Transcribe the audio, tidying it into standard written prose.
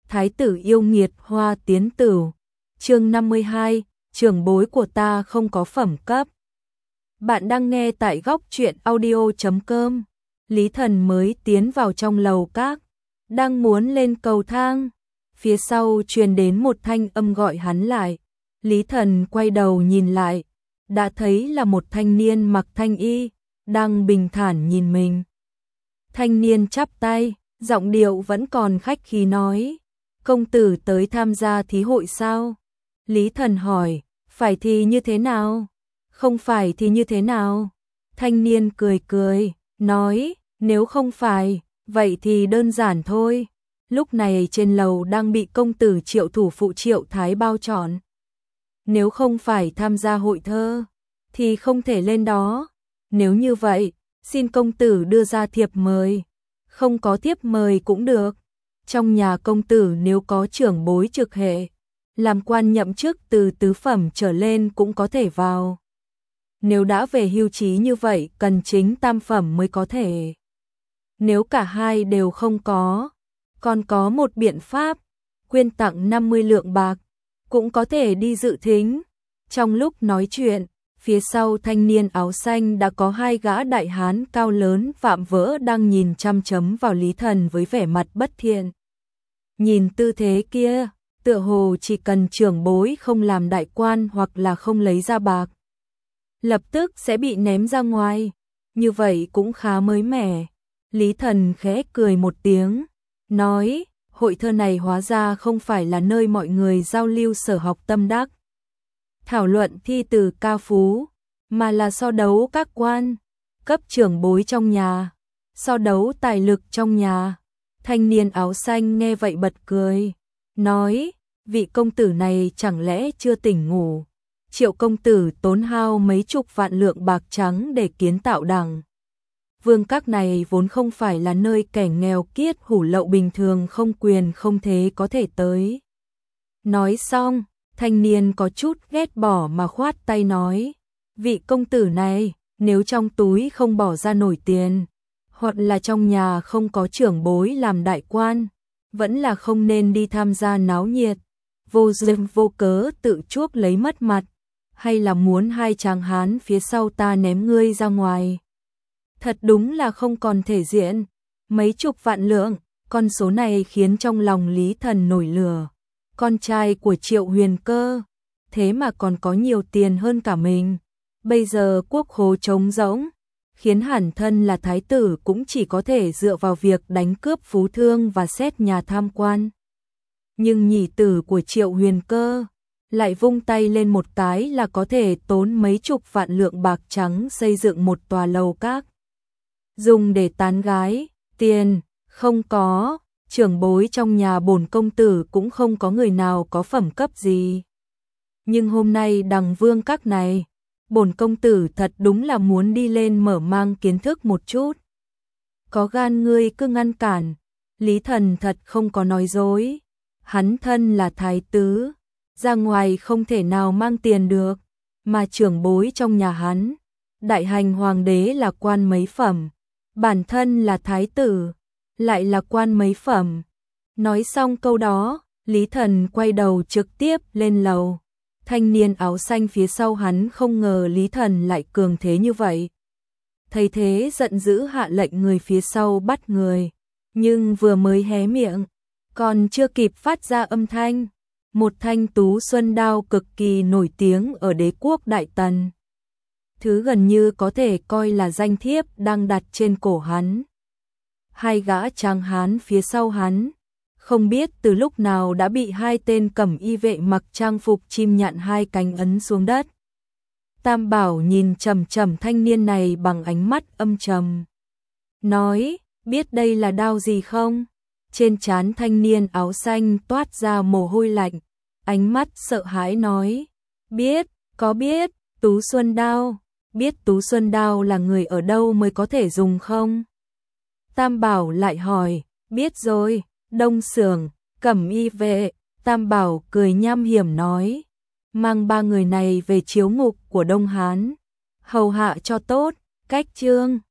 Thái tử yêu nghiệt Hoa Tiến Tửu. Chương 52, trưởng bối của ta không có phẩm cấp. Bạn đang nghe tại góc truyện audio.com. Lý Thần mới tiến vào trong lầu các, đang muốn lên cầu thang, phía sau truyền đến một thanh âm gọi hắn lại. Lý Thần quay đầu nhìn lại, đã thấy là một thanh niên mặc thanh y, đang bình thản nhìn mình. Thanh niên chắp tay, giọng điệu vẫn còn khách khí nói: "Công tử tới tham gia thí hội sao?" Lý Thần hỏi: "Phải thì như thế nào? Không phải thì như thế nào?" Thanh niên cười cười, nói: "Nếu không phải, vậy thì đơn giản thôi. Lúc này trên lầu đang bị công tử Triệu thủ phụ Triệu Thái bao trọn. Nếu không phải tham gia hội thơ, thì không thể lên đó. Nếu như vậy, xin công tử đưa ra thiệp mời. Không có thiệp mời cũng được. Trong nhà công tử nếu có trưởng bối trực hệ, làm quan nhậm chức từ tứ phẩm trở lên cũng có thể vào. Nếu đã về hưu trí như vậy cần chính tam phẩm mới có thể. Nếu cả hai đều không có, còn có một biện pháp, quyên tặng 50 lượng bạc, cũng có thể đi dự thính." Trong lúc nói chuyện, phía sau thanh niên áo xanh đã có hai gã đại hán cao lớn vạm vỡ đang nhìn chăm chăm vào Lý Thần với vẻ mặt bất thiện. Nhìn tư thế kia, tựa hồ chỉ cần trưởng bối không làm đại quan hoặc là không lấy ra bạc, lập tức sẽ bị ném ra ngoài. Như vậy cũng khá mới mẻ. Lý Thần khẽ cười một tiếng, nói: "Hội thơ này hóa ra không phải là nơi mọi người giao lưu sở học tâm đắc, thảo luận thi từ ca phú, mà là so đấu các quan, cấp trưởng bối trong nhà, so đấu tài lực trong nhà." Thanh niên áo xanh nghe vậy bật cười, nói: "Vị công tử này chẳng lẽ chưa tỉnh ngủ? Triệu công tử tốn hao mấy chục vạn lượng bạc trắng để kiến tạo đằng vương các này vốn không phải là nơi kẻ nghèo kiết hủ lậu bình thường không quyền không thế có thể tới." Nói xong, thanh niên có chút ghét bỏ mà khoát tay nói: "Vị công tử này, nếu trong túi không bỏ ra nổi tiền, hoặc là trong nhà không có trưởng bối làm đại quan, vẫn là không nên đi tham gia náo nhiệt, vô duyên vô cớ tự chuốc lấy mất mặt, hay là muốn hai tráng hán phía sau ta ném ngươi ra ngoài. Thật đúng là không còn thể diện." Mấy chục vạn lượng, con số này khiến trong lòng Lý Thần nổi lửa. Con trai của Triệu Huyền Cơ, thế mà còn có nhiều tiền hơn cả mình. Bây giờ quốc khố trống rỗng, khiến hẳn thân là thái tử cũng chỉ có thể dựa vào việc đánh cướp phú thương và xét nhà tham quan. Nhưng nhị tử của Triệu Huyền Cơ lại vung tay lên một cái là có thể tốn mấy chục vạn lượng bạc trắng xây dựng một tòa lầu các, dùng để tán gái. Tiền không có, trưởng bối trong nhà bổn công tử cũng không có người nào có phẩm cấp gì. Nhưng hôm nay đằng vương các này, bổn công tử thật đúng là muốn đi lên mở mang kiến thức một chút. Có gan ngươi cứ ngăn cản. Lý Thần thật không có nói dối. Hắn thân là thái tứ, ra ngoài không thể nào mang tiền được, mà trưởng bối trong nhà hắn, đại hành hoàng đế là quan mấy phẩm, bản thân là thái tử, lại là quan mấy phẩm. Nói xong câu đó, Lý Thần quay đầu trực tiếp lên lầu. Thanh niên áo xanh phía sau hắn không ngờ Lý Thần lại cường thế như vậy. Thấy thế giận dữ hạ lệnh người phía sau bắt người, nhưng vừa mới hé miệng, còn chưa kịp phát ra âm thanh, một thanh tú xuân đao cực kỳ nổi tiếng ở đế quốc Đại Tần, thứ gần như có thể coi là danh thiếp đang đặt trên cổ hắn. Hai gã tráng hán phía sau hắn, không biết từ lúc nào đã bị hai tên cẩm y vệ mặc trang phục chim nhạn hai cánh ấn xuống đất. Tam Bảo nhìn chằm chằm thanh niên này bằng ánh mắt âm trầm, nói: "Biết đây là đao gì không?" Trên trán thanh niên áo xanh toát ra mồ hôi lạnh, ánh mắt sợ hãi nói: "Biết, có biết, Tú Xuân Đao, biết Tú Xuân Đao là người ở đâu mới có thể dùng không?" Tam Bảo lại hỏi: "Biết rồi, Đông Xưởng, cẩm y vệ." Tam Bảo cười nham hiểm nói: "Mang ba người này về chiếu ngục của Đông Hán, hầu hạ cho tốt, cách chương."